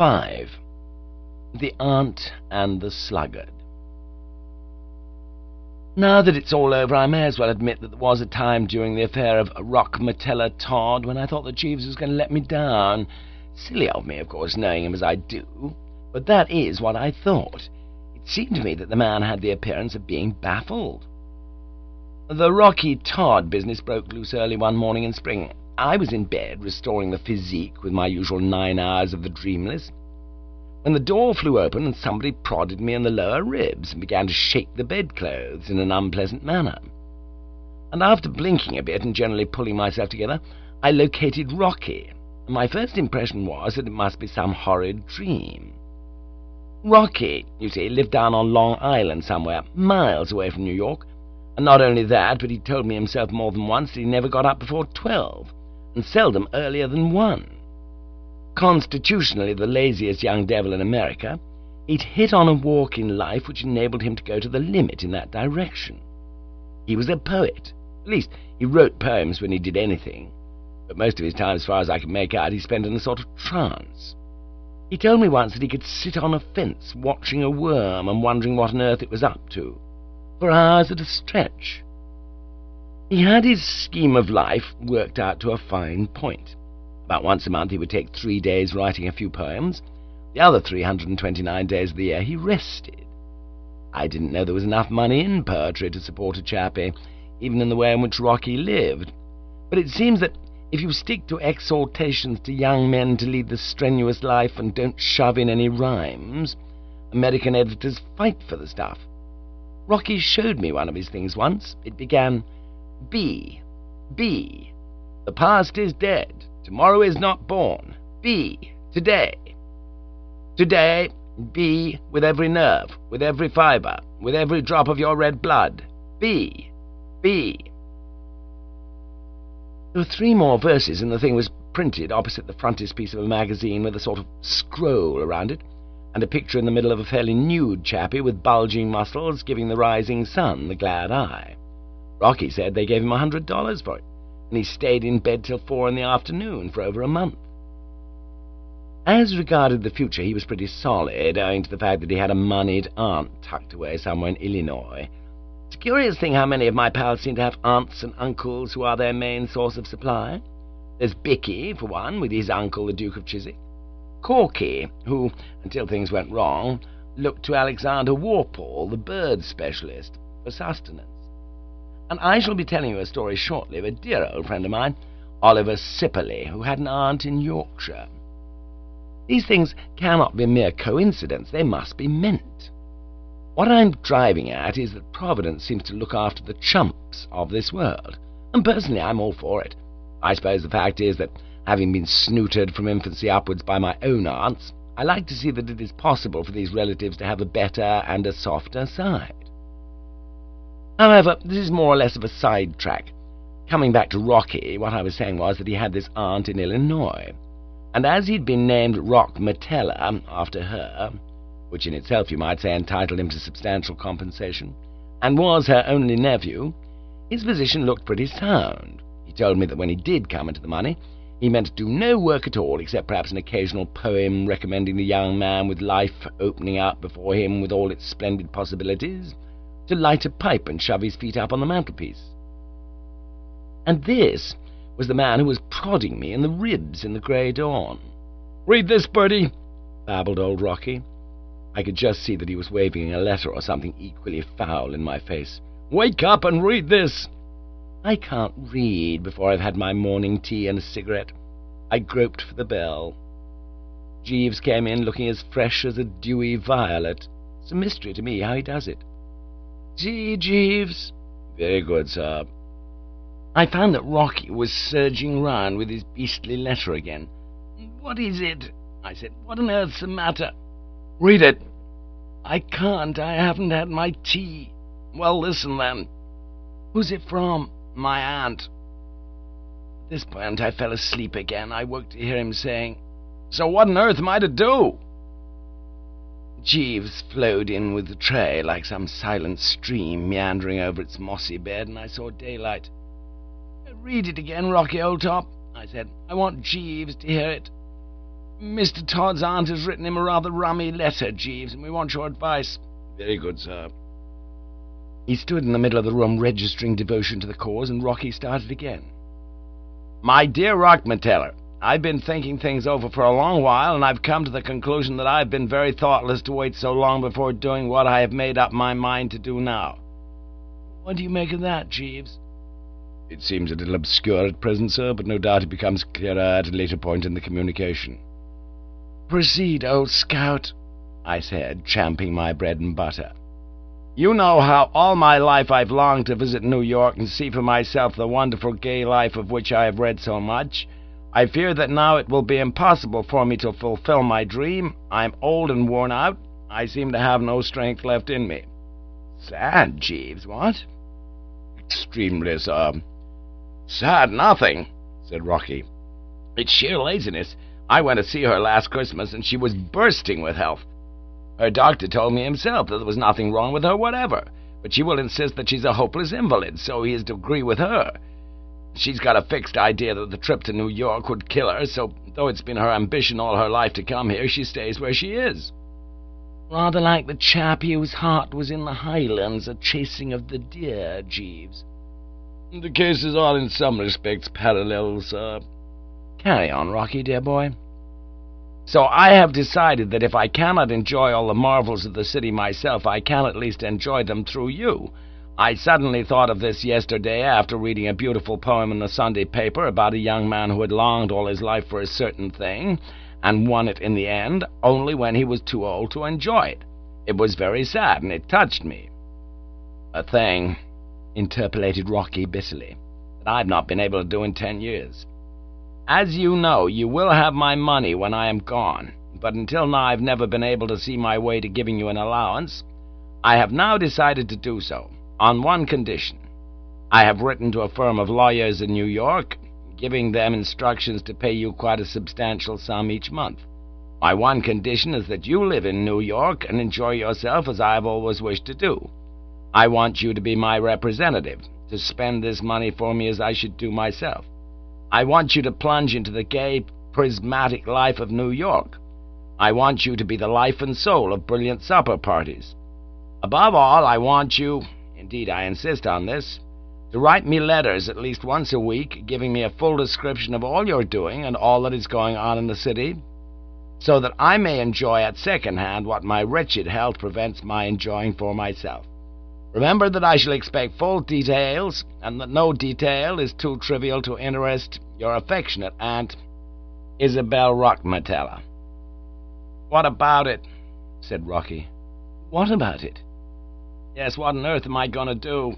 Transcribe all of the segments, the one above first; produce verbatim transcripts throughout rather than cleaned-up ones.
five. The Aunt and the Sluggard. Now that it's all over, I may as well admit that there was a time during the affair of Rock Matella Todd when I thought that Jeeves was going to let me down. Silly of me, of course, knowing him as I do, but that is what I thought. It seemed to me that the man had the appearance of being baffled. The Rocky Todd business broke loose early one morning in spring. I was in bed, restoring the physique with my usual nine hours of the dreamless, when the door flew open and somebody prodded me in the lower ribs and began to shake the bedclothes in an unpleasant manner. And after blinking a bit and generally pulling myself together, I located Rocky, and my first impression was that it must be some horrid dream. Rocky, you see, lived down on Long Island somewhere, miles away from New York, and not only that, but he told me himself more than once that he never got up before twelve, and seldom earlier than one. Constitutionally the laziest young devil in America, he'd hit on a walk in life which enabled him to go to the limit in that direction. He was a poet. At least, he wrote poems when he did anything, but most of his time, as far as I could make out, he spent in a sort of trance. He told me once that he could sit on a fence watching a worm and wondering what on earth it was up to, for hours at a stretch. He had his scheme of life worked out to a fine point. About once a month he would take three days writing a few poems. The other three hundred and twenty-nine days of the year he rested. I didn't know there was enough money in poetry to support a chappie, even in the way in which Rocky lived. But it seems that if you stick to exhortations to young men to lead the strenuous life and don't shove in any rhymes, American editors fight for the stuff. Rocky showed me one of his things once. It began, B, B, the past is dead. Tomorrow is not born. Be, today. Today, be with every nerve, with every fibre, with every drop of your red blood. Be, be. There were three more verses, and the thing was printed opposite the frontispiece of a magazine with a sort of scroll around it, and a picture in the middle of a fairly nude chappie with bulging muscles giving the rising sun the glad eye. Rocky said they gave him a hundred dollars for it, and he stayed in bed till four in the afternoon for over a month. As regarded the future, he was pretty solid, owing to the fact that he had a moneyed aunt tucked away somewhere in Illinois. It's a curious thing how many of my pals seem to have aunts and uncles who are their main source of supply. There's Bicky, for one, with his uncle, the Duke of Chiswick. Corky, who, until things went wrong, looked to Alexander Warpole, the bird specialist, for sustenance. And I shall be telling you a story shortly of a dear old friend of mine, Oliver Sipperley, who had an aunt in Yorkshire. These things cannot be mere coincidence, they must be meant. What I'm driving at is that Providence seems to look after the chumps of this world, and personally I'm all for it. I suppose the fact is that, having been snooted from infancy upwards by my own aunts, I like to see that it is possible for these relatives to have a better and a softer side. However, this is more or less of a sidetrack. Coming back to Rocky, what I was saying was that he had this aunt in Illinois, and as he'd been named Rock Matella after her, which in itself you might say entitled him to substantial compensation, and was her only nephew, his position looked pretty sound. He told me that when he did come into the money, he meant to do no work at all, except perhaps an occasional poem recommending the young man with life opening out before him with all its splendid possibilities, to light a pipe and shove his feet up on the mantelpiece. And this was the man who was prodding me in the ribs in the grey dawn. "Read this, Bertie," babbled old Rocky. I could just see that he was waving a letter or something equally foul in my face. "Wake up and read this." I can't read before I've had my morning tea and a cigarette. I groped for the bell. Jeeves came in looking as fresh as a dewy violet. It's a mystery to me how he does it. "Tea, Jeeves?" "Very good, sir." I found that Rocky was surging round with his beastly letter again. "What is it?" I said. "What on earth's the matter?" "Read it." "I can't. I haven't had my tea." "Well, listen, then." "Who's it from?" "My aunt." At this point I fell asleep again. I woke to hear him saying, "So what on earth am I to do?" Jeeves flowed in with the tray like some silent stream meandering over its mossy bed, and I saw daylight. "Read it again, Rocky, old top," I said. "I want Jeeves to hear it." Mister Todd's aunt has written him a rather rummy letter, Jeeves, and we want your advice. Very good, sir. He stood in the middle of the room registering devotion to the cause, and Rocky started again. My dear Rockmateller, I've been thinking things over for a long while, and I've come to the conclusion that I've been very thoughtless to wait so long before doing what I have made up my mind to do now. What do you make of that, Jeeves? It seems a little obscure at present, sir, but no doubt it becomes clearer at a later point in the communication. Proceed, old scout, I said, champing my bread and butter. You know how all my life I've longed to visit New York and see for myself the wonderful gay life of which I have read so much. I fear that now it will be impossible for me to fulfill my dream. I'm old and worn out. I seem to have no strength left in me. Sad, Jeeves, what? Extremely, sir. Sad nothing, said Rocky. It's sheer laziness. I went to see her last Christmas, and she was bursting with health. Her doctor told me himself that there was nothing wrong with her whatever, but she will insist that she's a hopeless invalid, so he is to agree with her. She's got a fixed idea that the trip to New York would kill her, so though it's been her ambition all her life to come here, she stays where she is. Rather like the chappie whose heart was in the Highlands a-chasing of the deer, Jeeves. The cases are in some respects parallel, sir. Carry on, Rocky, dear boy. So I have decided that if I cannot enjoy all the marvels of the city myself, I can at least enjoy them through you. I suddenly thought of this yesterday after reading a beautiful poem in the Sunday paper about a young man who had longed all his life for a certain thing, and won it in the end, only when he was too old to enjoy it. It was very sad, and it touched me. A thing, interpolated Rocky bitterly, that I've not been able to do in ten years. As you know, you will have my money when I am gone, but until now I've never been able to see my way to giving you an allowance. I have now decided to do so, on one condition. I have written to a firm of lawyers in New York, giving them instructions to pay you quite a substantial sum each month. My one condition is that you live in New York and enjoy yourself as I have always wished to do. I want you to be my representative, to spend this money for me as I should do myself. I want you to plunge into the gay, prismatic life of New York. I want you to be the life and soul of brilliant supper parties. Above all, I want you, indeed I insist on this, to write me letters at least once a week, giving me a full description of all you're doing and all that is going on in the city, so that I may enjoy at second hand what my wretched health prevents my enjoying for myself. Remember that I shall expect full details, and that no detail is too trivial to interest your affectionate aunt, Isabel Rockmateller. What about it? Said Rocky. What about it? Yes, what on earth am I going to do?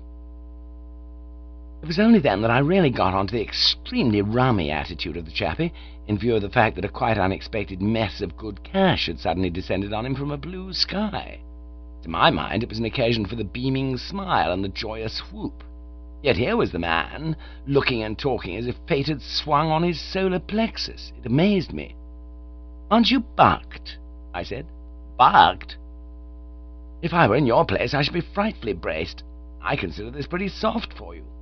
It was only then that I really got onto the extremely rummy attitude of the chappie, in view of the fact that a quite unexpected mess of good cash had suddenly descended on him from a blue sky. To my mind, it was an occasion for the beaming smile and the joyous whoop. Yet here was the man, looking and talking as if fate had swung on his solar plexus. It amazed me. Aren't you bucked? I said. Bucked? If I were in your place, I should be frightfully braced. I consider this pretty soft for you.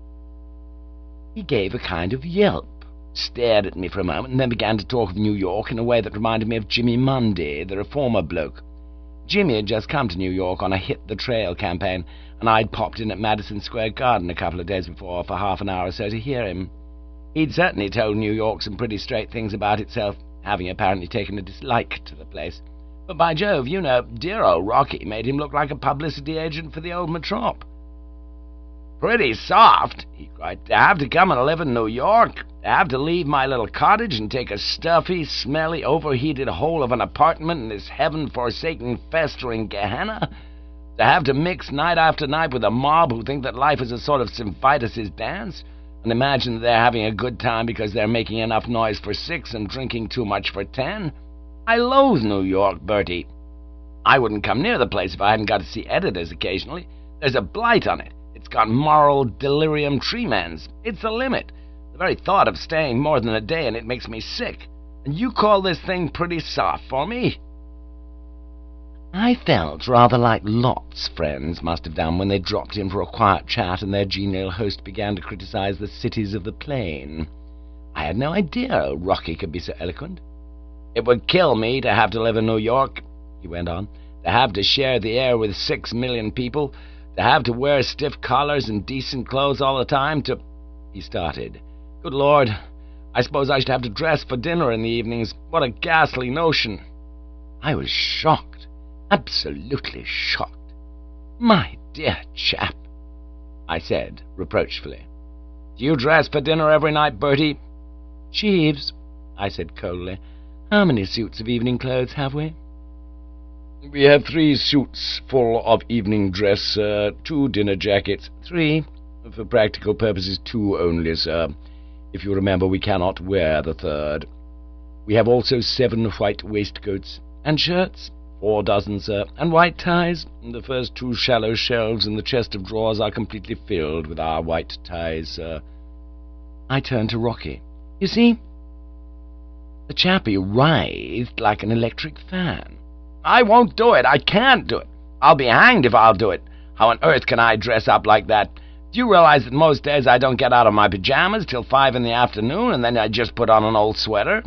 He gave a kind of yelp, stared at me for a moment, and then began to talk of New York in a way that reminded me of Jimmy Mundy, the reformer bloke. Jimmy had just come to New York on a hit-the-trail campaign, and I'd popped in at Madison Square Garden a couple of days before for half an hour or so to hear him. He'd certainly told New York some pretty straight things about itself, having apparently taken a dislike to the place. But by Jove, you know, dear old Rocky made him look like a publicity agent for the old metrop. Pretty soft, he cried, to have to come and live in New York, to have to leave my little cottage and take a stuffy, smelly, overheated hole of an apartment in this heaven-forsaken, festering Gehenna, to have to mix night after night with a mob who think that life is a sort of Symphytus's dance, and imagine that they're having a good time because they're making enough noise for six and drinking too much for ten. I loathe New York, Bertie. I wouldn't come near the place if I hadn't got to see editors occasionally. There's a blight on it. It's got moral delirium tremens. It's the limit. The very thought of staying more than a day in it makes me sick. And you call this thing pretty soft for me? I felt rather like Lot's friends must have done when they dropped in for a quiet chat and their genial host began to criticize the cities of the plain. I had no idea Rocky could be so eloquent. It would kill me to have to live in New York," he went on, "to have to share the air with six million people, to have to wear stiff collars and decent clothes all the time, to—" He started. "Good Lord, I suppose I should have to dress for dinner in the evenings. What a ghastly notion!" I was shocked, absolutely shocked. "My dear chap," I said reproachfully, "do you dress for dinner every night, Bertie?" "Jeeves," I said coldly, "how many suits of evening clothes have we?" "We have three suits full of evening dress, sir, two dinner jackets." "Three?" "For practical purposes, two only, sir. If you remember, we cannot wear the third. We have also seven white waistcoats." "And shirts?" "Four dozen, sir." "And white ties?" "The first two shallow shelves in the chest of drawers are completely filled with our white ties, sir." I turned to Rocky. "You see?" The chappie writhed like an electric fan. "I won't do it. I can't do it. I'll be hanged if I'll do it. How on earth can I dress up like that? Do you realize that most days I don't get out of my pajamas till five in the afternoon, and then I just put on an old sweater?"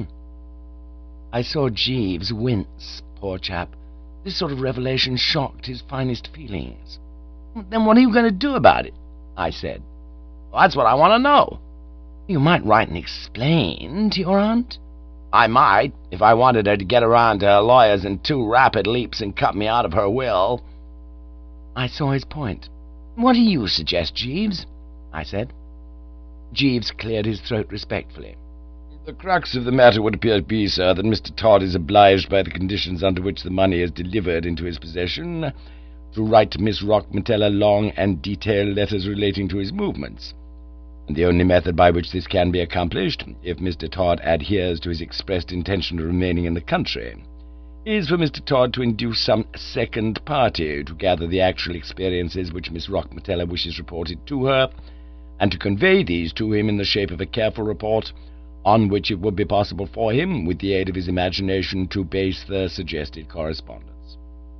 I saw Jeeves wince, poor chap. This sort of revelation shocked his finest feelings. "Then what are you going to do about it?" I said. "Well, that's what I want to know." "You might write and explain to your aunt." "I might, if I wanted her to get around to her lawyers in two rapid leaps and cut me out of her will." I saw his point. "What do you suggest, Jeeves?" I said. Jeeves cleared his throat respectfully. "The crux of the matter would appear to be, sir, that Mister Todd is obliged by the conditions under which the money is delivered into his possession to write to Miss Rockmotella long and detailed letters relating to his movements. And the only method by which this can be accomplished, if Mister Todd adheres to his expressed intention of remaining in the country, is for Mister Todd to induce some second party to gather the actual experiences which Miss Rockmotella wishes reported to her, and to convey these to him in the shape of a careful report, on which it would be possible for him, with the aid of his imagination, to base the suggested correspondence."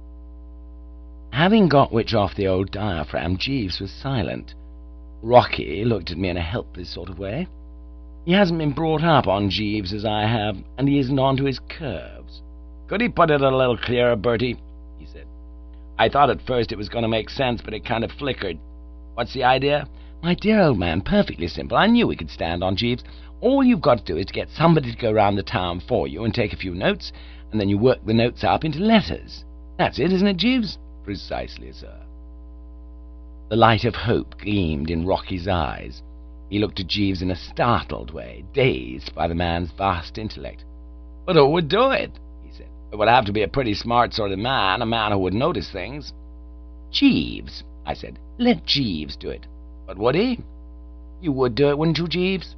Having got which off the old diaphragm, Jeeves was silent. Rocky looked at me in a helpless sort of way. He hasn't been brought up on Jeeves as I have, and he isn't on to his curves. "Could he put it a little clearer, Bertie?" he said. "I thought at first it was going to make sense, but it kind of flickered. What's the idea?" "My dear old man, perfectly simple. I knew we could stand on Jeeves. All you've got to do is to get somebody to go round the town for you and take a few notes, and then you work the notes up into letters. That's it, isn't it, Jeeves?" "Precisely, sir." The light of hope gleamed in Rocky's eyes. He looked at Jeeves in a startled way, dazed by the man's vast intellect. "But who would do it?" he said. "It would have to be a pretty smart sort of man, a man who would notice things." "Jeeves," I said. "Let Jeeves do it." "But would he?" "You would do it, wouldn't you, Jeeves?"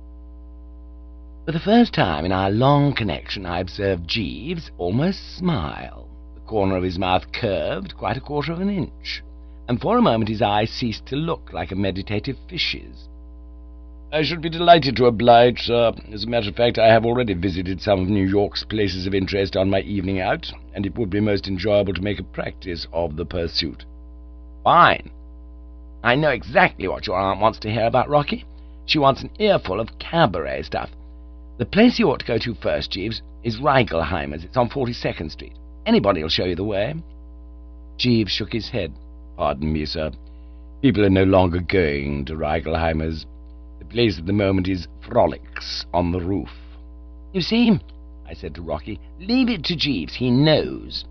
For the first time in our long connection, I observed Jeeves almost smile. The corner of his mouth curved quite a quarter of an inch, and for a moment his eyes ceased to look like a meditative fish's. "I should be delighted to oblige, sir. As a matter of fact, I have already visited some of New York's places of interest on my evening out, and it would be most enjoyable to make a practice of the pursuit." "Fine. I know exactly what your aunt wants to hear about, Rocky. She wants an earful of cabaret stuff. The place you ought to go to first, Jeeves, is Reigelheimer's. It's on forty-second Street. Anybody'll show you the way." Jeeves shook his head. "Pardon me, sir. People are no longer going to Reigelheimer's. The place at the moment is Frolics on the Roof." "You see," I said to Rocky, "leave it to Jeeves. He knows."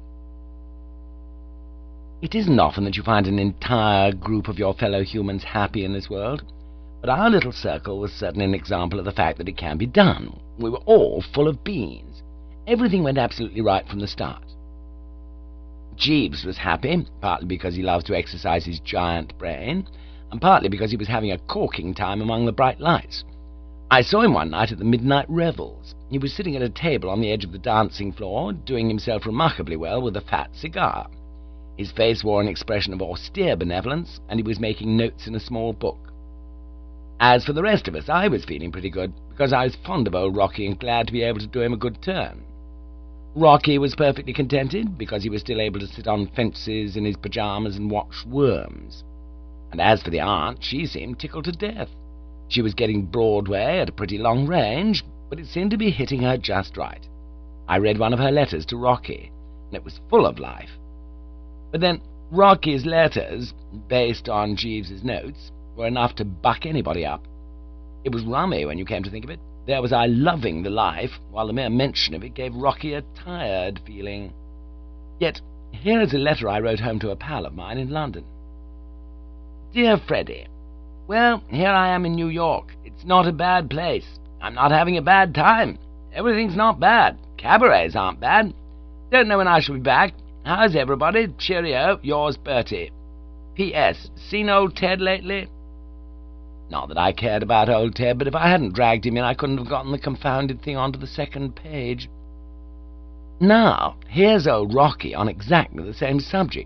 It isn't often that you find an entire group of your fellow humans happy in this world, but our little circle was certainly an example of the fact that it can be done. We were all full of beans. Everything went absolutely right from the start. Jeeves was happy, partly because he loves to exercise his giant brain, and partly because he was having a corking time among the bright lights. I saw him one night at the midnight revels. He was sitting at a table on the edge of the dancing floor, doing himself remarkably well with a fat cigar. His face wore an expression of austere benevolence, and he was making notes in a small book. As for the rest of us, I was feeling pretty good, because I was fond of old Rocky and glad to be able to do him a good turn. Rocky was perfectly contented, because he was still able to sit on fences in his pyjamas and watch worms. And as for the aunt, she seemed tickled to death. She was getting Broadway at a pretty long range, but it seemed to be hitting her just right. I read one of her letters to Rocky, and it was full of life. But then Rocky's letters, based on Jeeves's notes, were enough to buck anybody up. It was rummy when you came to think of it. There was I loving the life, while the mere mention of it gave Rocky a tired feeling. Yet here is a letter I wrote home to a pal of mine in London. Dear Freddie, well, here I am in New York. It's not a bad place. I'm not having a bad time. Everything's not bad. Cabarets aren't bad. Don't know when I shall be back. How's everybody? Cheerio, yours Bertie. P S. Seen old Ted lately? Not that I cared about old Ted, but if I hadn't dragged him in, I couldn't have gotten the confounded thing onto the second page. Now, here's old Rocky on exactly the same subject.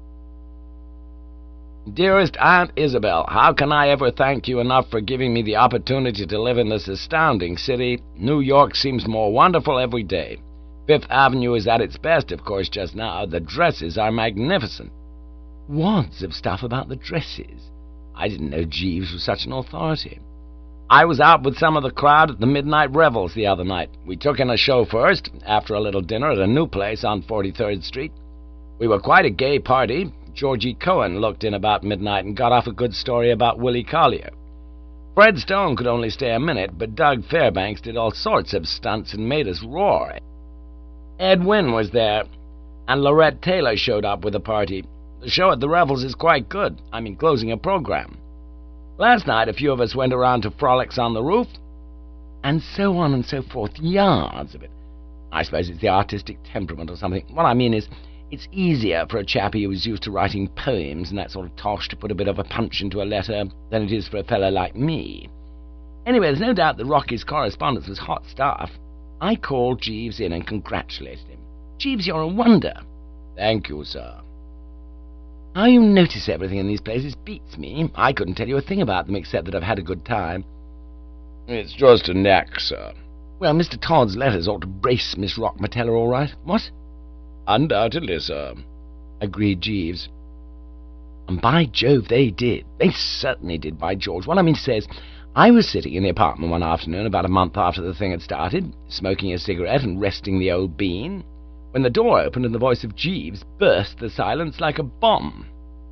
Dearest Aunt Isabel, how can I ever thank you enough for giving me the opportunity to live in this astounding city? New York seems more wonderful every day. Fifth Avenue is at its best, of course, just now. The dresses are magnificent. Wads of stuff about the dresses. I didn't know Jeeves was such an authority. I was out with some of the crowd at the midnight revels the other night. We took in a show first, after a little dinner at a new place on forty-third Street. We were quite a gay party. Georgie Cohen looked in about midnight and got off a good story about Willie Collier. Fred Stone could only stay a minute, but Doug Fairbanks did all sorts of stunts and made us roar. Ed Wynn was there, and Lorette Taylor showed up with the party. The show at the revels is quite good. I'm enclosing a program. Last night a few of us went around to Frolics on the Roof, and so on and so forth, yards of it. I suppose it's the artistic temperament or something. What I mean is, it's easier for a chappie who is used to writing poems and that sort of tosh to put a bit of a punch into a letter than it is for a fellow like me. Anyway, there's no doubt that Rocky's correspondence was hot stuff. I called Jeeves in and congratulated him. Jeeves, you're a wonder. Thank you, sir. How you notice everything in these places beats me. I couldn't tell you a thing about them except that I've had a good time. It's just a knack, sir. Well, Mister Todd's letters ought to brace Miss Rockmatella all right. What? Undoubtedly, sir, agreed Jeeves. And by Jove, they did. They certainly did, by George. What I mean says, I was sitting in the apartment one afternoon about a month after the thing had started, smoking a cigarette and resting the old bean, when the door opened and the voice of Jeeves burst the silence like a bomb.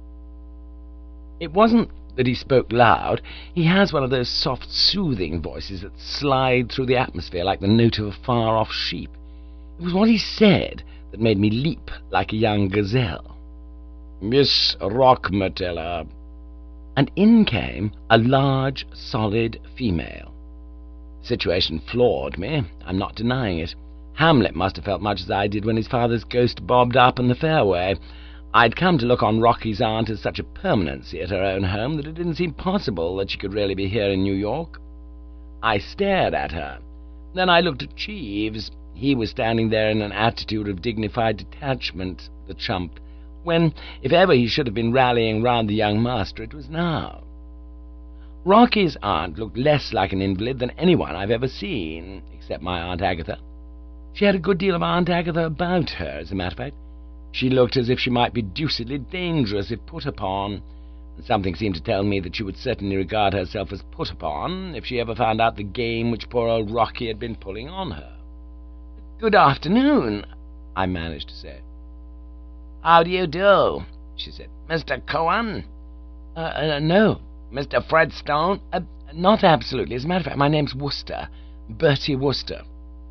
It wasn't that he spoke loud. He has one of those soft, soothing voices that slide through the atmosphere like the note of a far-off sheep. It was what he said that made me leap like a young gazelle. Miss Rockmatella. And in came a large, solid female. The situation floored me. I'm not denying it. Hamlet must have felt much as I did when his father's ghost bobbed up in the fairway. I'd come to look on Rocky's aunt as such a permanency at her own home that it didn't seem possible that she could really be here in New York. I stared at her. Then I looked at Jeeves. He was standing there in an attitude of dignified detachment, the chump, when, if ever he should have been rallying round the young master, it was now. Rocky's aunt looked less like an invalid than anyone I've ever seen, except my Aunt Agatha. She had a good deal of Aunt Agatha about her, as a matter of fact. She looked as if she might be deucedly dangerous if put upon, and something seemed to tell me that she would certainly regard herself as put upon if she ever found out the game which poor old Rocky had been pulling on her. "Good afternoon," I managed to say. "How do you do?" she said. "Mister Cohen?" Uh, uh, no. "Mister Fred Stone?" Uh, not absolutely. As a matter of fact, my name's Wooster. Bertie Wooster.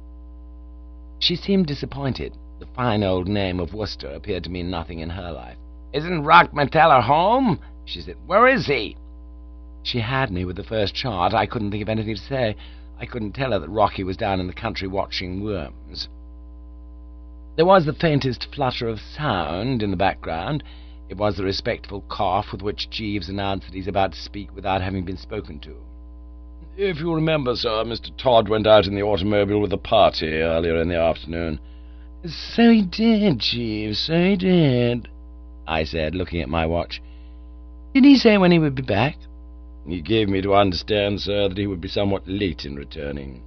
She seemed disappointed. The fine old name of Wooster appeared to mean nothing in her life. "Isn't Rockmatella home?" she said. "Where is he?" She had me with the first chart. I couldn't think of anything to say. I couldn't tell her that Rocky was down in the country watching worms. There was the faintest flutter of sound in the background. It was the respectful cough with which Jeeves announced that he's about to speak without having been spoken to. "If you remember, sir, Mister Todd went out in the automobile with a party earlier in the afternoon." "So he did, Jeeves, so he did," I said, looking at my watch. "Did he say when he would be back?" "He gave me to understand, sir, that he would be somewhat late in returning."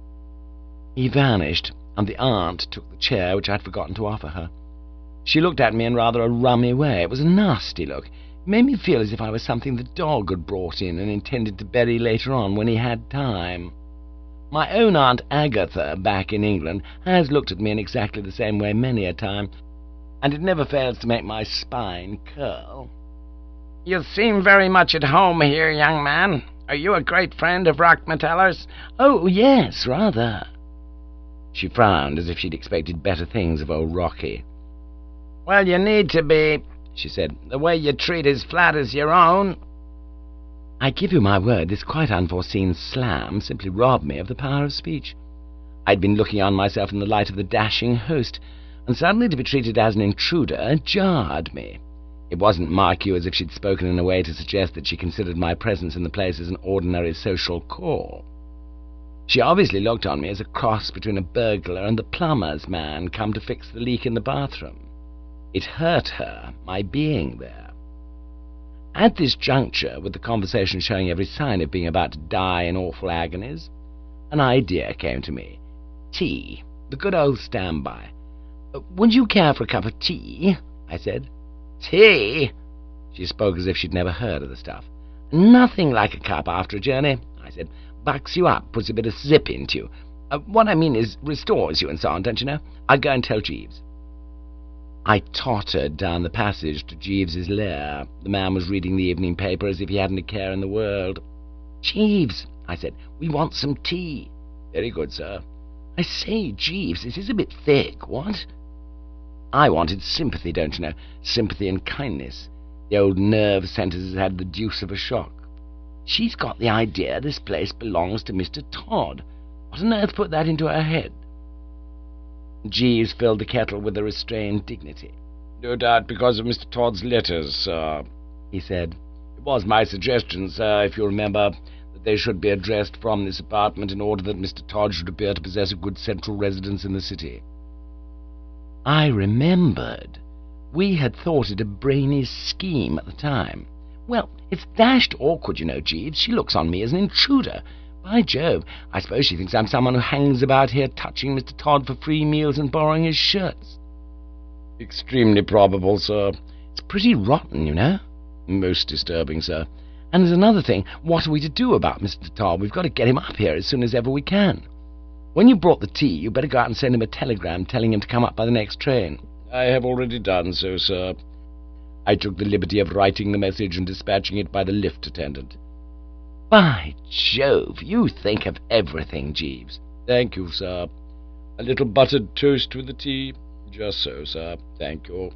He vanished, and the aunt took the chair which I'd forgotten to offer her. She looked at me in rather a rummy way. It was a nasty look. It made me feel as if I was something the dog had brought in and intended to bury later on when he had time. My own Aunt Agatha, back in England, has looked at me in exactly the same way many a time, and it never fails to make my spine curl. You seem very much at home here, young man. Are you a great friend of Rockmeteller's? Oh, yes, rather. She frowned as if she'd expected better things of old Rocky. Well, you need to be, she said. The way you treat his flat as your own. I give you my word, this quite unforeseen slam simply robbed me of the power of speech. I'd been looking on myself in the light of the dashing host, and suddenly to be treated as an intruder jarred me. It wasn't, mark you, as if she'd spoken in a way to suggest that she considered my presence in the place as an ordinary social call. She obviously looked on me as a cross between a burglar and the plumber's man come to fix the leak in the bathroom. It hurt her, my being there. At this juncture, with the conversation showing every sign of being about to die in awful agonies, an idea came to me. Tea, the good old standby. "Would you care for a cup of tea?" I said. Tea? She spoke as if she'd never heard of the stuff. "Nothing like a cup after a journey," I said. "Bucks you up, puts a bit of zip into you. Uh, what I mean is restores you and so on, don't you know? I'll go and tell Jeeves." I tottered down the passage to Jeeves's lair. The man was reading the evening paper as if he hadn't a care in the world. "Jeeves," I said, "we want some tea." "Very good, sir." "I say, Jeeves, this is a bit thick, what?" I wanted sympathy, don't you know, sympathy and kindness. The old nerve centres had had the deuce of a shock. "She's got the idea this place belongs to Mister Todd. What on earth put that into her head?" Jeeves filled the kettle with a restrained dignity. "No doubt because of Mister Todd's letters, sir," he said. "It was my suggestion, sir, if you remember, that they should be addressed from this apartment in order that Mister Todd should appear to possess a good central residence in the city." I remembered. We had thought it a brainy scheme at the time. "Well, it's dashed awkward, you know, Jeeves. She looks on me as an intruder. By Jove, I suppose she thinks I'm someone who hangs about here touching Mister Todd for free meals and borrowing his shirts." "Extremely probable, sir." "It's pretty rotten, you know." "Most disturbing, sir." "And there's another thing. What are we to do about Mister Todd? We've got to get him up here as soon as ever we can. When you brought the tea, you better go out and send him a telegram telling him to come up by the next train." "I have already done so, sir. I took the liberty of writing the message and dispatching it by the lift attendant." "By Jove, you think of everything, Jeeves." "Thank you, sir. A little buttered toast with the tea?" "Just so, sir. Thank you."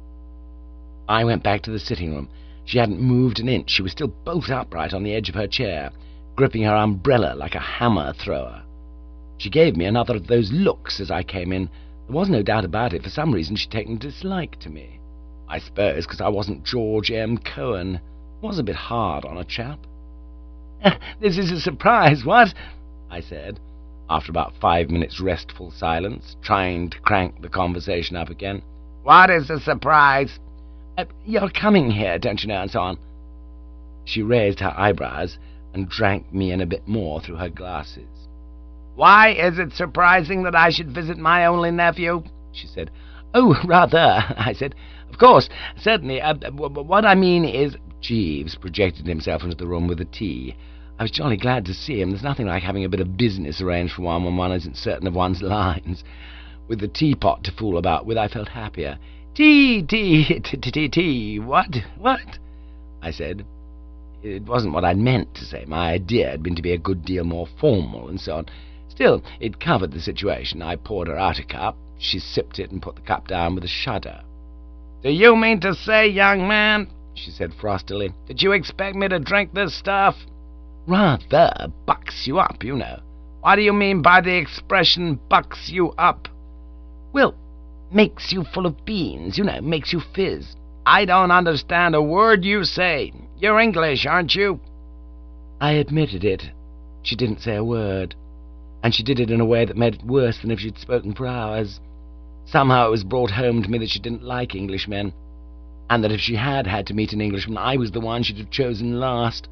I went back to the sitting-room. She hadn't moved an inch. She was still bolt upright on the edge of her chair, gripping her umbrella like a hammer-thrower. She gave me another of those looks as I came in. There was no doubt about it. For some reason she'd taken a dislike to me. I suppose because I wasn't George M. Cohen. It was a bit hard on a chap. "This is a surprise, what?" I said, after about five minutes' restful silence, trying to crank the conversation up again. "What is a surprise?" Uh, "you're coming here, don't you know, and so on." She raised her eyebrows and drank me in a bit more through her glasses. "Why is it surprising that I should visit my only nephew?" she said. "Oh, rather," I said. "Of course, certainly. Uh, what I mean is—" Jeeves projected himself into the room with the tea. I was jolly glad to see him. There's nothing like having a bit of business arranged for one when one isn't certain of one's lines. With the teapot to fool about with, I felt happier. "Tea, tea, tea, tea, tea, what, what?" I said. It wasn't what I'd meant to say. My idea had been to be a good deal more formal and so on. Still, it covered the situation. I poured her out a cup. She sipped it and put the cup down with a shudder. "Do you mean to say, young man," she said frostily, "that you expect me to drink this stuff?" "Rather. Bucks you up, you know." "What do you mean by the expression bucks you up?" "Well, makes you full of beans, you know, makes you fizz." "I don't understand a word you say. You're English, aren't you?" I admitted it. She didn't say a word, and she did it in a way that made it worse than if she'd spoken for hours. Somehow it was brought home to me that she didn't like Englishmen, and that if she had had to meet an Englishman, I was the one she'd have chosen last.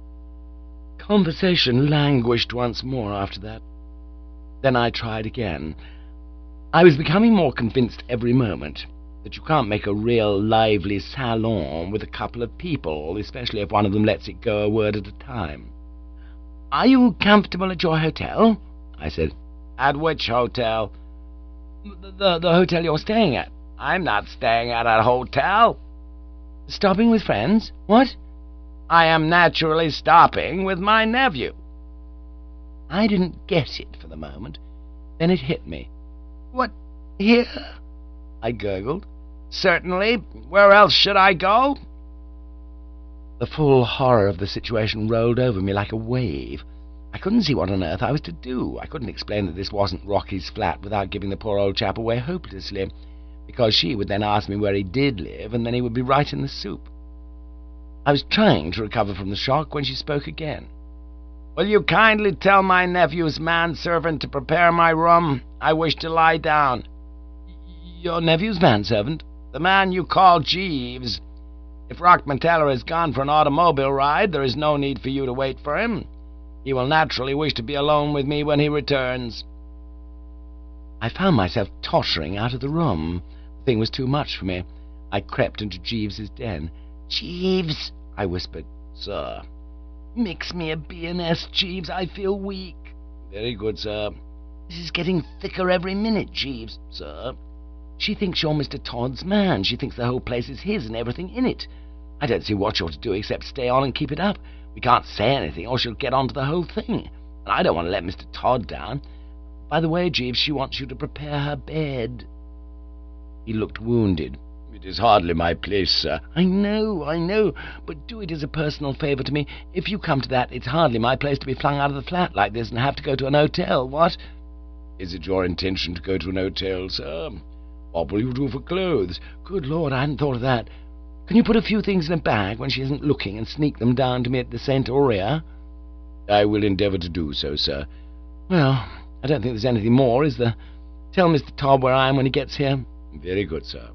Conversation languished once more after that. Then I tried again. I was becoming more convinced every moment that you can't make a real lively salon with a couple of people, especially if one of them lets it go a word at a time. "Are you comfortable at your hotel?" I said. "At which hotel?" The, the, the hotel you're staying at." "I'm not staying at a hotel." "Stopping with friends? What?" "I am naturally stopping with my nephew." I didn't get it for the moment. Then it hit me. "What, here?" I gurgled. "Certainly. Where else should I go?" The full horror of the situation rolled over me like a wave. I couldn't see what on earth I was to do. I couldn't explain that this wasn't Rocky's flat without giving the poor old chap away hopelessly, because she would then ask me where he did live, and then he would be right in the soup. I was trying to recover from the shock when she spoke again. "Will you kindly tell my nephew's manservant to prepare my room? I wish to lie down." "Your nephew's manservant?" "The man you call Jeeves. If Rock Manteller has gone for an automobile ride, there is no need for you to wait for him. He will naturally wish to be alone with me when he returns." I found myself tottering out of the room. The thing was too much for me. I crept into Jeeves's den. "Jeeves," I whispered. "Sir." "Mix me a B and S, Jeeves. I feel weak." "Very good, sir." "This is getting thicker every minute, Jeeves." "Sir." "She thinks you're Mister Todd's man. She thinks the whole place is his and everything in it. I don't see what you're to do except stay on and keep it up. We can't say anything, or she'll get on to the whole thing. And I don't want to let Mister Todd down. By the way, Jeeves, she wants you to prepare her bed." He looked wounded. "It is hardly my place, sir." "I know, I know, but do it as a personal favour to me. If you come to that, it's hardly my place to be flung out of the flat like this and have to go to an hotel, what?" "Is it your intention to go to an hotel, sir? What will you do for clothes?" "Good Lord, I hadn't thought of that. Can you put a few things in a bag when she isn't looking and sneak them down to me at the Saint Aurea?" "I will endeavour to do so, sir." "Well, I don't think there's anything more, is there? Tell Mister Todd where I am when he gets here." "Very good, sir."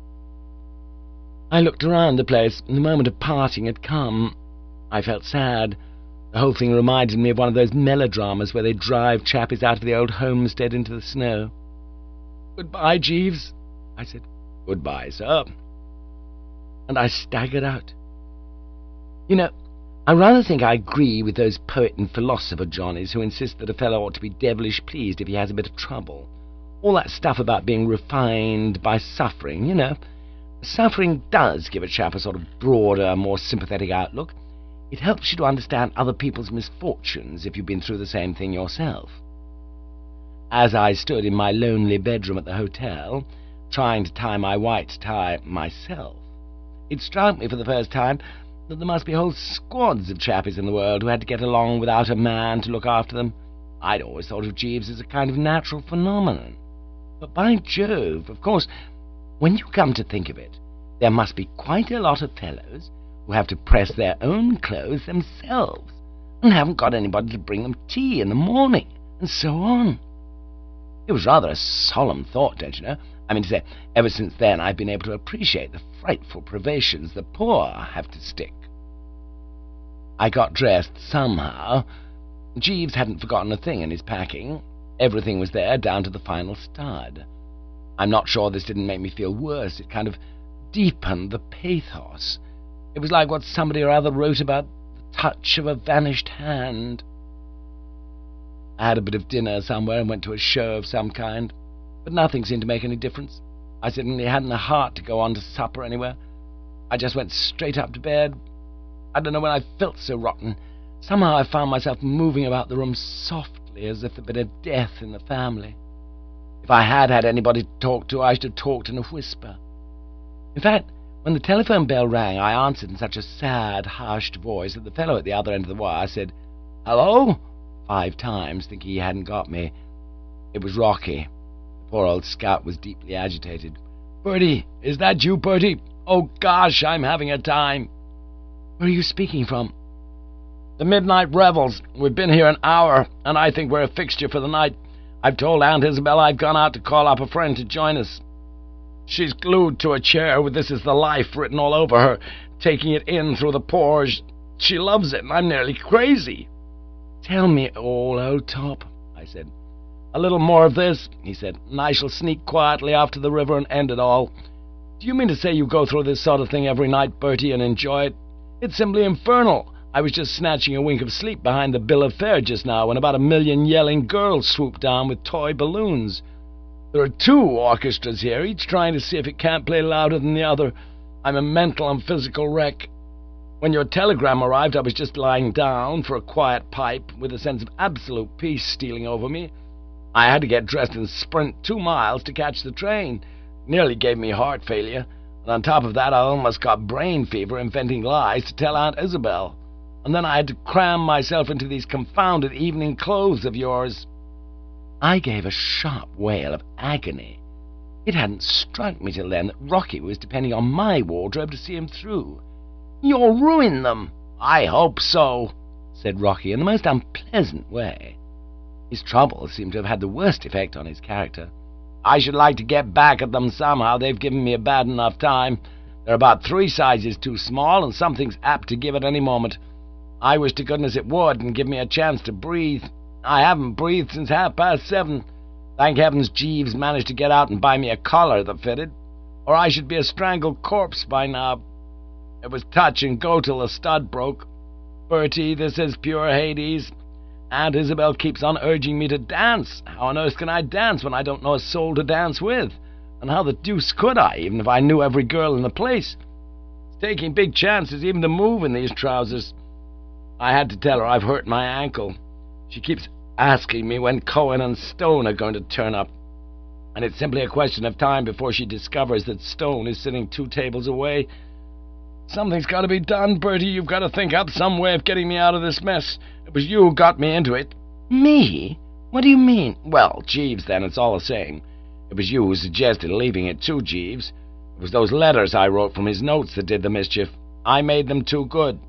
I looked around the place, and the moment of parting had come. I felt sad. The whole thing reminded me of one of those melodramas where they drive chappies out of the old homestead into the snow. "Goodbye, Jeeves," I said. "Goodbye, sir." And I staggered out. You know, I rather think I agree with those poet and philosopher Johnnies who insist that a fellow ought to be devilish pleased if he has a bit of trouble. All that stuff about being refined by suffering, you know. Suffering does give a chap a sort of broader, more sympathetic outlook. It helps you to understand other people's misfortunes if you've been through the same thing yourself. As I stood in my lonely bedroom at the hotel, trying to tie my white tie myself, it struck me for the first time that there must be whole squads of chappies in the world who had to get along without a man to look after them. I'd always thought of Jeeves as a kind of natural phenomenon. But by Jove, of course, when you come to think of it, there must be quite a lot of fellows who have to press their own clothes themselves and haven't got anybody to bring them tea in the morning, and so on. It was rather a solemn thought, don't you know? I mean to say, ever since then I've been able to appreciate the frightful privations the poor have to stick. I got dressed somehow. Jeeves hadn't forgotten a thing in his packing. Everything was there, down to the final stud. I'm not sure this didn't make me feel worse. It kind of deepened the pathos. It was like what somebody or other wrote about the touch of a vanished hand. I had a bit of dinner somewhere and went to a show of some kind, but nothing seemed to make any difference. I certainly hadn't a heart to go on to supper anywhere. I just went straight up to bed. I don't know when I felt so rotten. Somehow I found myself moving about the room softly, as if there'd been a death in the family. If I had had anybody to talk to, I should have talked in a whisper. In fact, when the telephone bell rang, I answered in such a sad, hushed voice that the fellow at the other end of the wire said, "Hello?" five times, thinking he hadn't got me. It was Rocky. The poor old scout was deeply agitated. "Bertie, is that you, Bertie? Oh, gosh, I'm having a time." "Where are you speaking from?" "The Midnight Revels. We've been here an hour, and I think we're a fixture for the night. I've told Aunt Isabel I've gone out to call up a friend to join us. She's glued to a chair with 'This is the Life' written all over her, taking it in through the pores. She loves it, and I'm nearly crazy." "Tell me all, old top," I said. "A little more of this," he said, "and I shall sneak quietly off to the river and end it all. Do you mean to say you go through this sort of thing every night, Bertie, and enjoy it? It's simply infernal. I was just snatching a wink of sleep behind the bill of fare just now when about a million yelling girls swooped down with toy balloons. There are two orchestras here, each trying to see if it can't play louder than the other. I'm a mental and physical wreck. When your telegram arrived, I was just lying down for a quiet pipe with a sense of absolute peace stealing over me. I had to get dressed and sprint two miles to catch the train. Nearly gave me heart failure, and on top of that I almost got brain fever inventing lies to tell Aunt Isabel. And then I had to cram myself into these confounded evening clothes of yours." I gave a sharp wail of agony. It hadn't struck me till then that Rocky was depending on my wardrobe to see him through. "You'll ruin them." "I hope so," said Rocky in the most unpleasant way. His troubles seemed to have had the worst effect on his character. "I should like to get back at them somehow. They've given me a bad enough time. They're about three sizes too small, and something's apt to give at any moment. I wish to goodness it would, and give me a chance to breathe. I haven't breathed since half past seven. Thank heavens Jeeves managed to get out and buy me a collar that fitted, or I should be a strangled corpse by now. It was touch and go till the stud broke. Bertie, this is pure Hades. Aunt Isabel keeps on urging me to dance. How on earth can I dance when I don't know a soul to dance with? And how the deuce could I, even if I knew every girl in the place? It's taking big chances even to move in these trousers. I had to tell her I've hurt my ankle. She keeps asking me when Cohen and Stone are going to turn up, and it's simply a question of time before she discovers that Stone is sitting two tables away. Something's got to be done, Bertie. You've got to think up some way of getting me out of this mess. It was you who got me into it." "Me? What do you mean?" "Well, Jeeves, then, it's all the same. It was you who suggested leaving it to Jeeves. It was those letters I wrote from his notes that did the mischief. I made them too good.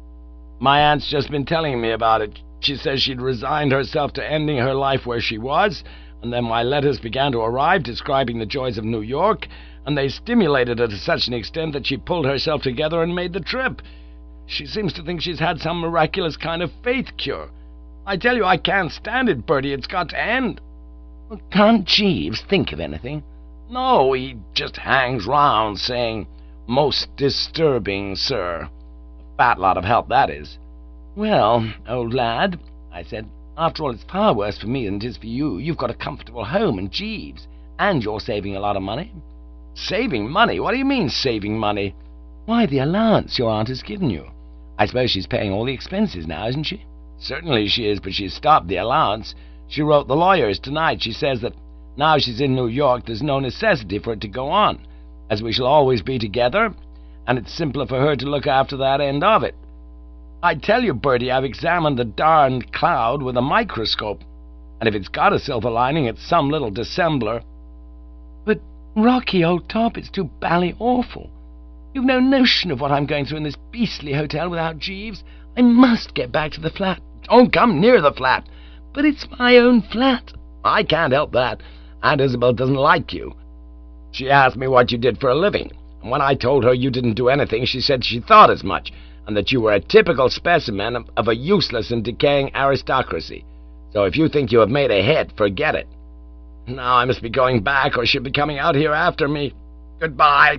My aunt's just been telling me about it. She says she'd resigned herself to ending her life where she was, and then my letters began to arrive describing the joys of New York, and they stimulated her to such an extent that she pulled herself together and made the trip. She seems to think she's had some miraculous kind of faith cure. I tell you, I can't stand it, Bertie. It's got to end." Well, can't Jeeves think of anything?" "No, he just hangs round saying, 'Most disturbing, sir.' A fat lot of help, that is." "Well, old lad," I said, "after all, it's far worse for me than it is for you. You've got a comfortable home and Jeeves, and you're saving a lot of money." "Saving money? What do you mean, saving money?" "Why, the allowance your aunt has given you. I suppose she's paying all the expenses now, isn't she?" "Certainly she is, but she's stopped the allowance. She wrote the lawyers tonight. She says that now she's in New York there's no necessity for it to go on, as we shall always be together, and it's simpler for her to look after that end of it. I tell you, Bertie, I've examined the darned cloud with a microscope, and if it's got a silver lining, it's some little dissembler." "But, Rocky, old top, it's too bally awful. You've no notion of what I'm going through in this beastly hotel without Jeeves. I must get back to the flat." "Don't come near the flat." "But it's my own flat." "I can't help that. Aunt Isabel doesn't like you. She asked me what you did for a living, and when I told her you didn't do anything, she said she thought as much, and that you were a typical specimen of, of a useless and decaying aristocracy. So if you think you have made a hit, forget it. Now I must be going back, or she'll be coming out here after me. Goodbye."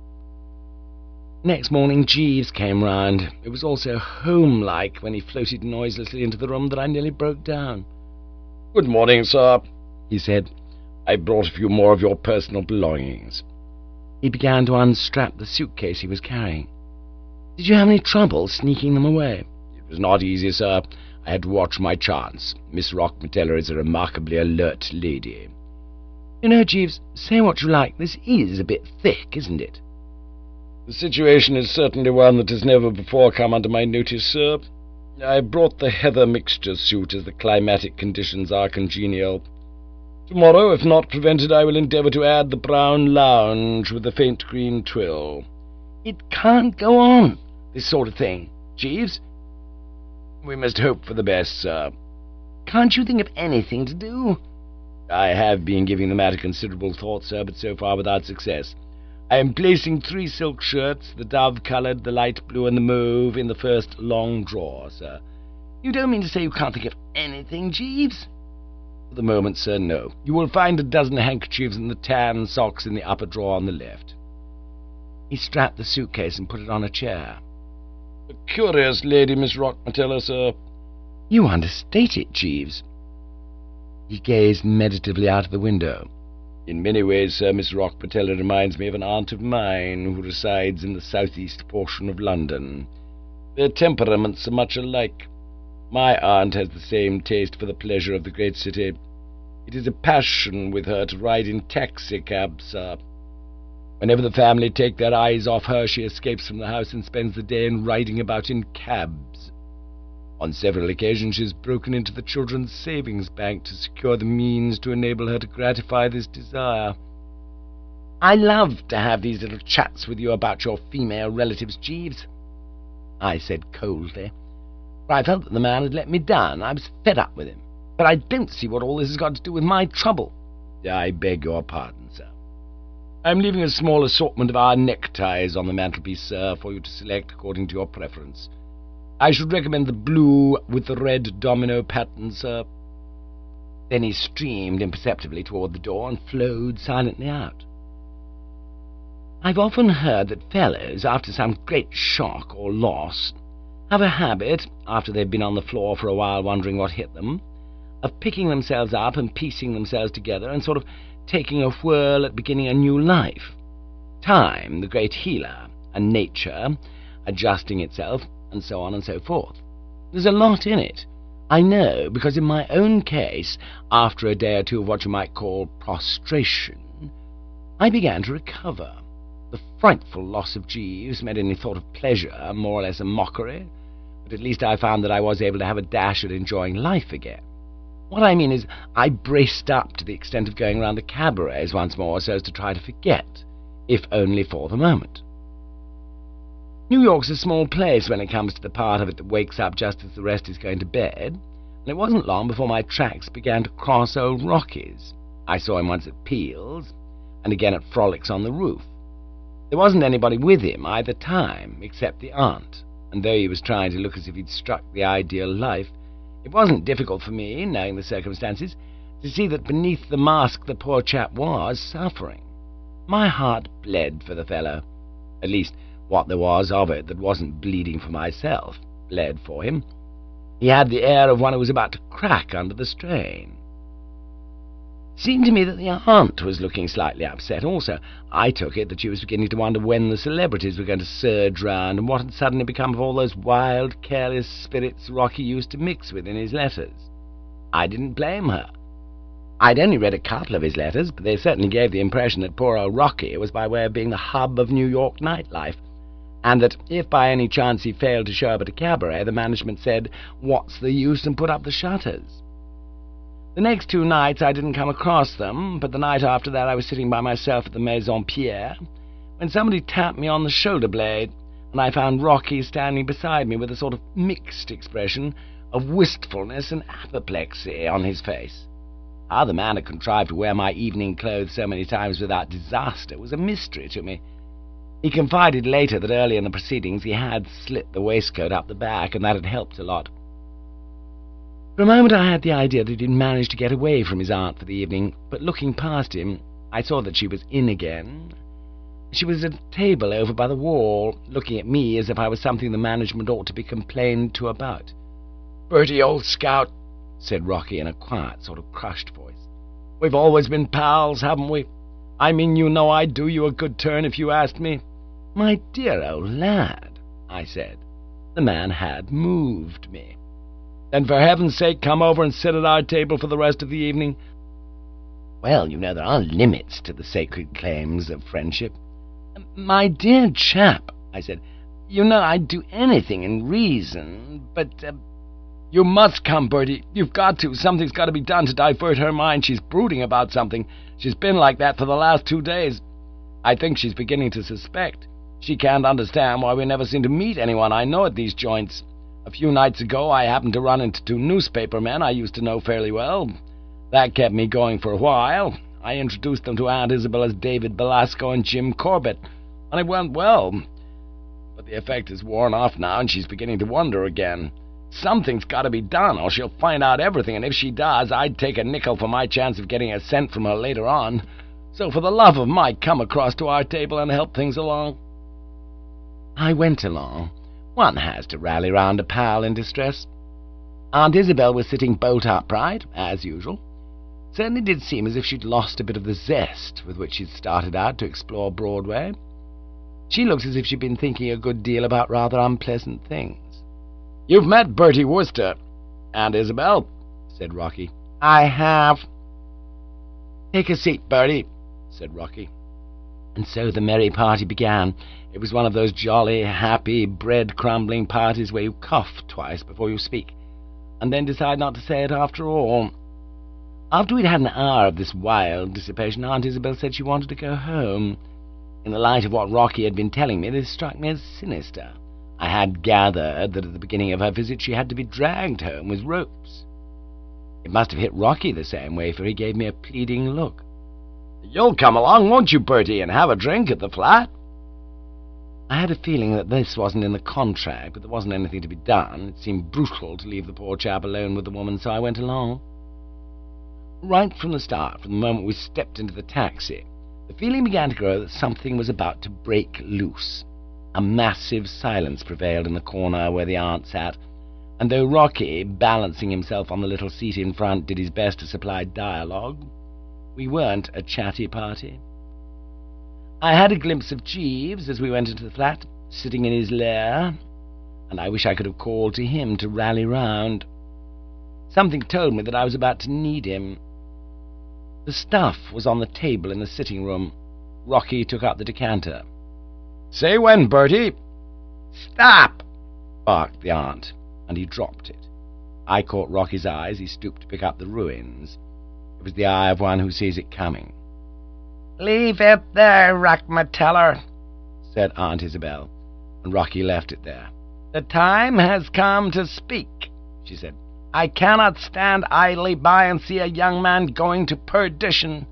Next morning Jeeves came round. It was all so home-like when he floated noiselessly into the room that I nearly broke down. "Good morning, sir," he said. "I brought a few more of your personal belongings." He began to unstrap the suitcase he was carrying. "Did you have any trouble sneaking them away?" "It was not easy, sir. I had to watch my chance. Miss Rockmateller is a remarkably alert lady." "You know, Jeeves, say what you like, this is a bit thick, isn't it?" "The situation is certainly one that has never before come under my notice, sir. I brought the heather mixture suit as the climatic conditions are congenial. Tomorrow, if not prevented, I will endeavour to add the brown lounge with the faint green twill." "It can't go on, this sort of thing, Jeeves." "We must hope for the best, sir." "Can't you think of anything to do?" "I have been giving the matter considerable thought, sir, but so far without success. I am placing three silk shirts, the dove-coloured, the light blue, and the mauve, in the first long drawer, sir." "You don't mean to say you can't think of anything, Jeeves?" "For the moment, sir, no. You will find a dozen handkerchiefs and the tan socks in the upper drawer on the left." He strapped the suitcase and put it on a chair. A curious lady, Miss Rockmotella, sir. You understate it, Jeeves. He gazed meditatively out of the window. In many ways, sir, Miss Rockmotella reminds me of an aunt of mine who resides in the southeast portion of London. Their temperaments are much alike. My aunt has the same taste for the pleasure of the great city. It is a passion with her to ride in taxicabs, sir. Whenever the family take their eyes off her, she escapes from the house and spends the day in riding about in cabs. On several occasions she has broken into the children's savings bank to secure the means to enable her to gratify this desire. I love to have these little chats with you about your female relatives, Jeeves, I said coldly, for I felt that the man had let me down. I was fed up with him. But I don't see what all this has got to do with my trouble. I beg your pardon, sir. I'm leaving a small assortment of our neckties on the mantelpiece, sir, for you to select according to your preference. I should recommend the blue with the red domino pattern, sir. Then he streamed imperceptibly toward the door and flowed silently out. I've often heard that fellows, after some great shock or loss, have a habit, after they've been on the floor for a while wondering what hit them, of picking themselves up and piecing themselves together and sort of taking a whirl at beginning a new life. Time, the great healer, and nature, adjusting itself, and so on and so forth. There's a lot in it. I know, because in my own case, after a day or two of what you might call prostration, I began to recover. The frightful loss of Jeeves made any thought of pleasure more or less a mockery, but at least I found that I was able to have a dash at enjoying life again. What I mean is, I braced up to the extent of going round the cabarets once more so as to try to forget, if only for the moment. New York's a small place when it comes to the part of it that wakes up just as the rest is going to bed, and it wasn't long before my tracks began to cross old Rocky's. I saw him once at Peel's, and again at Frolics on the Roof. There wasn't anybody with him either time, except the aunt, and though he was trying to look as if he'd struck the ideal life, it wasn't difficult for me, knowing the circumstances, to see that beneath the mask the poor chap was suffering. My heart bled for the fellow. At least, what there was of it that wasn't bleeding for myself bled for him. He had the air of one who was about to crack under the strain. It seemed to me that the aunt was looking slightly upset also. I took it that she was beginning to wonder when the celebrities were going to surge round, and what had suddenly become of all those wild, careless spirits Rocky used to mix with in his letters. I didn't blame her. I'd only read a couple of his letters, but they certainly gave the impression that poor old Rocky was by way of being the hub of New York nightlife, and that if by any chance he failed to show up at a cabaret, the management said, "What's the use?" and put up the shutters. The next two nights I didn't come across them, but the night after that I was sitting by myself at the Maison Pierre, when somebody tapped me on the shoulder-blade, and I found Rocky standing beside me with a sort of mixed expression of wistfulness and apoplexy on his face. How the man had contrived to wear my evening clothes so many times without disaster was a mystery to me. He confided later that early in the proceedings he had slit the waistcoat up the back, and that had helped a lot. For a moment I had the idea that he'd managed to get away from his aunt for the evening, but looking past him, I saw that she was in again. She was at a table over by the wall, looking at me as if I was something the management ought to be complained to about. "Bertie, old scout," said Rocky in a quiet, sort of crushed voice, "we've always been pals, haven't we? I mean, you know I'd do you a good turn if you asked me." "My dear old lad," I said. The man had moved me. "Then for heaven's sake come over and sit at our table for the rest of the evening." "Well, you know there are limits to the sacred claims of friendship." "My dear chap," I said, "you know I'd do anything in reason, but—" uh, "You must come, Bertie. You've got to. Something's got to be done to divert her mind. She's brooding about something. She's been like that for the last two days. I think she's beginning to suspect. She can't understand why we never seem to meet anyone I know at these joints. A few nights ago I happened to run into two newspaper men I used to know fairly well. That kept me going for a while. I introduced them to Aunt Isabel as David Belasco and Jim Corbett, and it went well. But the effect is worn off now, and she's beginning to wonder again. Something's got to be done, or she'll find out everything, and if she does, I'd take a nickel for my chance of getting a cent from her later on. So for the love of Mike, come across to our table and help things along." I went along, One has to rally round a pal in distress. Aunt Isabel was sitting bolt upright, as usual. Certainly did seem as if she'd lost a bit of the zest with which she'd started out to explore Broadway. She looked as if she'd been thinking a good deal about rather unpleasant things. "You've met Bertie Wooster, Aunt Isabel," said Rocky. "I have." "Take a seat, Bertie," said Rocky. And so the merry party began. It was one of those jolly, happy, bread-crumbling parties where you cough twice before you speak, and then decide not to say it after all. After we'd had an hour of this wild dissipation, Aunt Isabel said she wanted to go home. In the light of what Rocky had been telling me, this struck me as sinister. I had gathered that at the beginning of her visit she had to be dragged home with ropes. It must have hit Rocky the same way, for he gave me a pleading look. "You'll come along, won't you, Bertie, and have a drink at the flat?" I had a feeling that this wasn't in the contract, but there wasn't anything to be done. It seemed brutal to leave the poor chap alone with the woman, so I went along. Right from the start, from the moment we stepped into the taxi, the feeling began to grow that something was about to break loose. A massive silence prevailed in the corner where the aunt sat, and though Rocky, balancing himself on the little seat in front, did his best to supply dialogue, we weren't a chatty party. I had a glimpse of Jeeves as we went into the flat, sitting in his lair, and I wish I could have called to him to rally round. Something told me that I was about to need him. The stuff was on the table in the sitting-room. Rocky took up the decanter. "Say when, Bertie." "Stop!" barked the aunt, and he dropped it. I caught Rocky's eye as he stooped to pick up the ruins. It was the eye of one who sees it coming. "Leave it there, Rockmateller," said Aunt Isabel, and Rocky left it there. "The time has come to speak," she said. "I cannot stand idly by and see a young man going to perdition."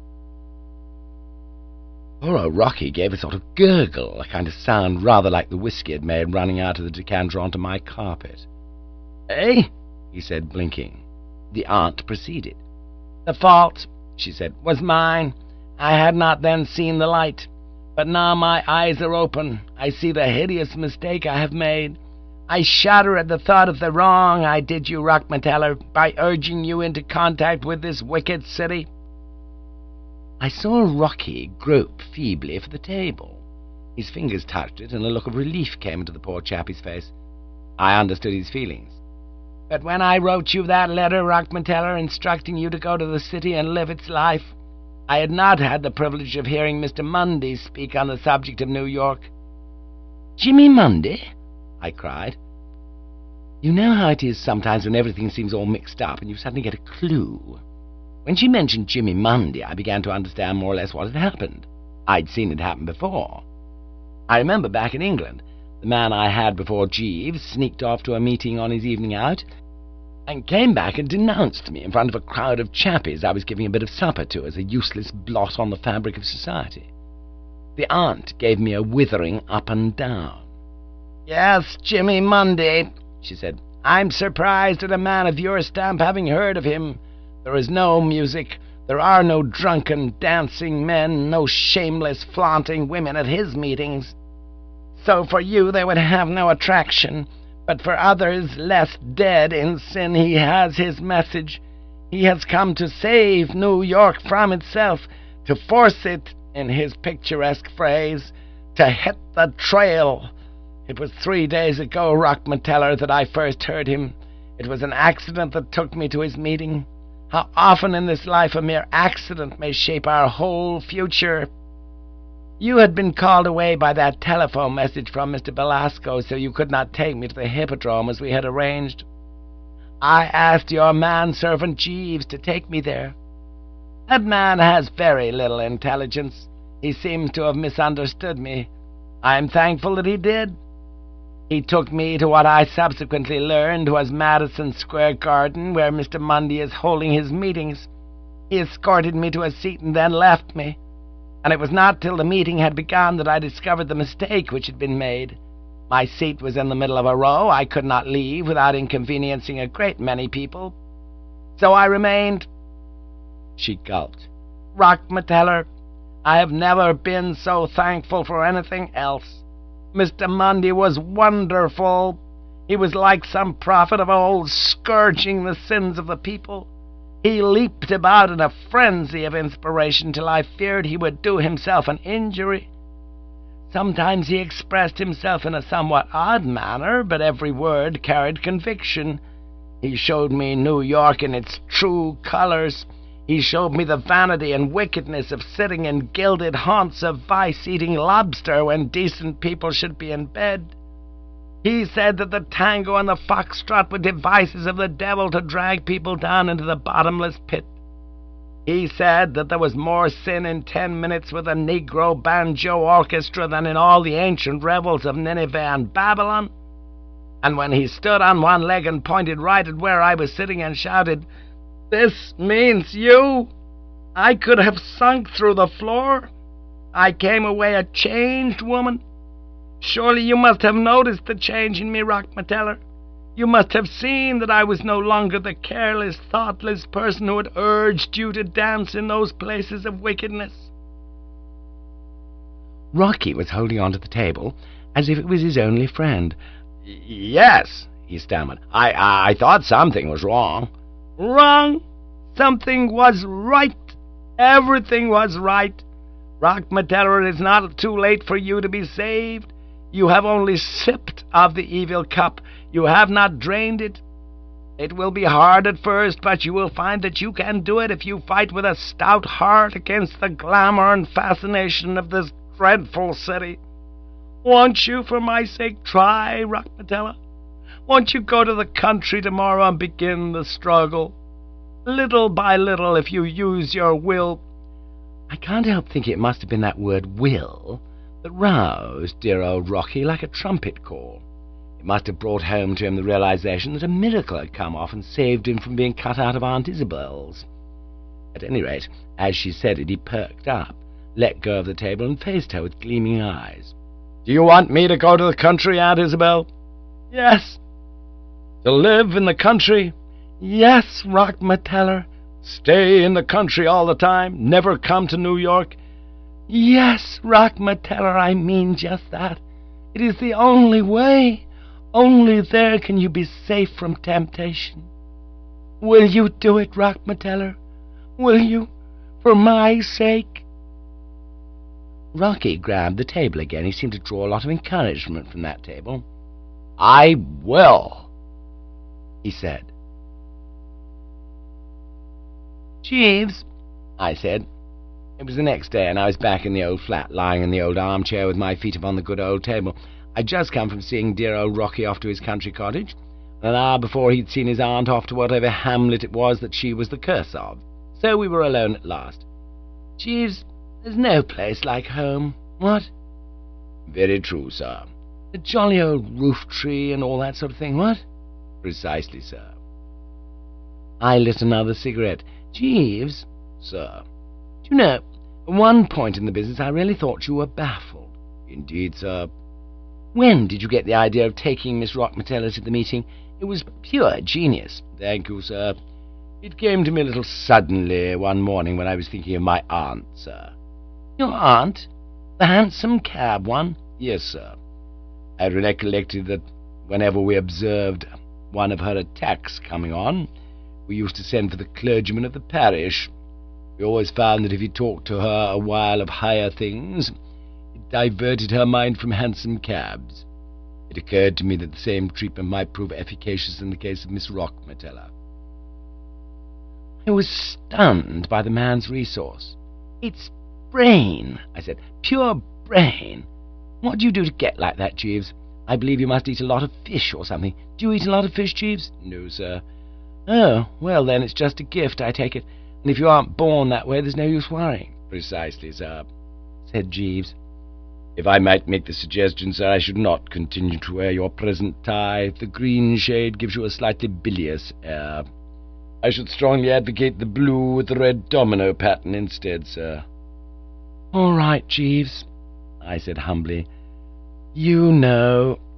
Poor old Rocky gave a sort of gurgle, a kind of sound rather like the whiskey had made running out of the decanter onto my carpet. "Eh?" he said, blinking. The aunt proceeded. "The fault," she said, "was mine. I had not then seen the light. But now my eyes are open. I see the hideous mistake I have made. I shudder at the thought of the wrong I did you, Rockmateller, by urging you into contact with this wicked city." I saw Rocky grope feebly for the table. His fingers touched it, and a look of relief came into the poor chappie's face. I understood his feelings. "But when I wrote you that letter, Rockmateller, instructing you to go to the city and live its life, I had not had the privilege of hearing Mister Mundy speak on the subject of New York." "Jimmy Mundy?" I cried. You know how it is sometimes when everything seems all mixed up and you suddenly get a clue. When she mentioned Jimmy Mundy, I began to understand more or less what had happened. I'd seen it happen before. I remember back in England, the man I had before Jeeves sneaked off to a meeting on his evening out and came back and denounced me in front of a crowd of chappies I was giving a bit of supper to as a useless blot on the fabric of society. The aunt gave me a withering up and down. "Yes, Jimmy Mundy," she said. "I'm surprised at a man of your stamp having heard of him. There is no music, there are no drunken, dancing men, no shameless, flaunting women at his meetings. So for you they would have no attraction, but for others less dead in sin he has his message. He has come to save New York from itself, to force it, in his picturesque phrase, to hit the trail. It was three days ago, Rockmateller, that I first heard him. It was an accident that took me to his meeting. How often in this life a mere accident may shape our whole future. You had been called away by that telephone message from Mister Belasco, so you could not take me to the Hippodrome as we had arranged. I asked your manservant Jeeves to take me there. That man has very little intelligence. He seems to have misunderstood me. I am thankful that he did. He took me to what I subsequently learned was Madison Square Garden, where Mister Mundy is holding his meetings. He escorted me to a seat and then left me, and it was not till the meeting had begun that I discovered the mistake which had been made. My seat was in the middle of a row. I could not leave without inconveniencing a great many people. So I remained." She gulped. "Rockmateller, I have never been so thankful for anything else. Mister Mundy was wonderful. He was like some prophet of old, scourging the sins of the people. He leaped about in a frenzy of inspiration till I feared he would do himself an injury. Sometimes he expressed himself in a somewhat odd manner, but every word carried conviction. He showed me New York in its true colours. He showed me the vanity and wickedness of sitting in gilded haunts of vice, eating lobster when decent people should be in bed. He said that the tango and the foxtrot were devices of the devil to drag people down into the bottomless pit. He said that there was more sin in ten minutes with a Negro banjo orchestra than in all the ancient revels of Nineveh and Babylon. And when he stood on one leg and pointed right at where I was sitting and shouted, "This means you," I could have sunk through the floor. I came away a changed woman. Surely you must have noticed the change in me, Rockmateller. You must have seen that I was no longer the careless, thoughtless person who had urged you to dance in those places of wickedness. Rocky was holding on to the table as if it was his only friend. "Yes," he stammered. I, I thought something was wrong." Wrong? Something was right. Everything was right. Rockmateller, it is not too late for you to be saved. You have only sipped of the evil cup. You have not drained it. It will be hard at first, but you will find that you can do it if you fight with a stout heart against the glamour and fascination of this dreadful city. Won't you, for my sake, try, Rockmateller? Won't you go to the country tomorrow and begin the struggle? Little by little, if you use your will." I can't help thinking it must have been that word will that roused dear old Rocky like a trumpet call. It must have brought home to him the realization that a miracle had come off and saved him from being cut out of Aunt Isabel's. At any rate, as she said it, he perked up, let go of the table, and faced her with gleaming eyes. "Do you want me to go to the country, Aunt Isabel?" "Yes." "To live in the country?" "Yes, Rockmateller." "Stay in the country all the time? Never come to New York?" "Yes, Rockmateller, I mean just that. It is the only way. Only there can you be safe from temptation. Will you do it, Rockmateller? Will you, for my sake?" Rocky grabbed the table again. He seemed to draw a lot of encouragement from that table. "I will," he said. "Jeeves," I said. It was the next day, and I was back in the old flat, lying in the old armchair with my feet upon the good old table. I'd just come from seeing dear old Rocky off to his country cottage, and an hour before he'd seen his aunt off to whatever hamlet it was that she was the curse of. So we were alone at last. "Jeeves, there's no place like home. What?" "Very true, sir." "A jolly old roof tree and all that sort of thing, what?" "Precisely, sir." I lit another cigarette. "Jeeves." "Sir." "Do you know, at one point in the business I really thought you were baffled." "Indeed, sir." "When did you get the idea of taking Miss Rockmateller to the meeting? It was pure genius." "Thank you, sir. It came to me a little suddenly one morning when I was thinking of my aunt, sir." "Your aunt? The hansom cab one?" "Yes, sir. I recollected that whenever we observed one of her attacks coming on, we used to send for the clergyman of the parish. We always found that if he talked to her a while of higher things, it diverted her mind from hansom cabs. It occurred to me that the same treatment might prove efficacious in the case of Miss Rockmateller." I was stunned by the man's resource. "It's brain," I said. "Pure brain. What do you do to get like that, Jeeves? I believe you must eat a lot of fish or something. Do you eat a lot of fish, Jeeves?" "No, sir." "Oh, well then, it's just a gift, I take it. And if you aren't born that way, there's no use worrying." "Precisely, sir," said Jeeves. "If I might make the suggestion, sir, I should not continue to wear your present tie. The green shade gives you a slightly bilious air. I should strongly advocate the blue with the red domino pattern instead, sir." "All right, Jeeves," I said humbly. "You know."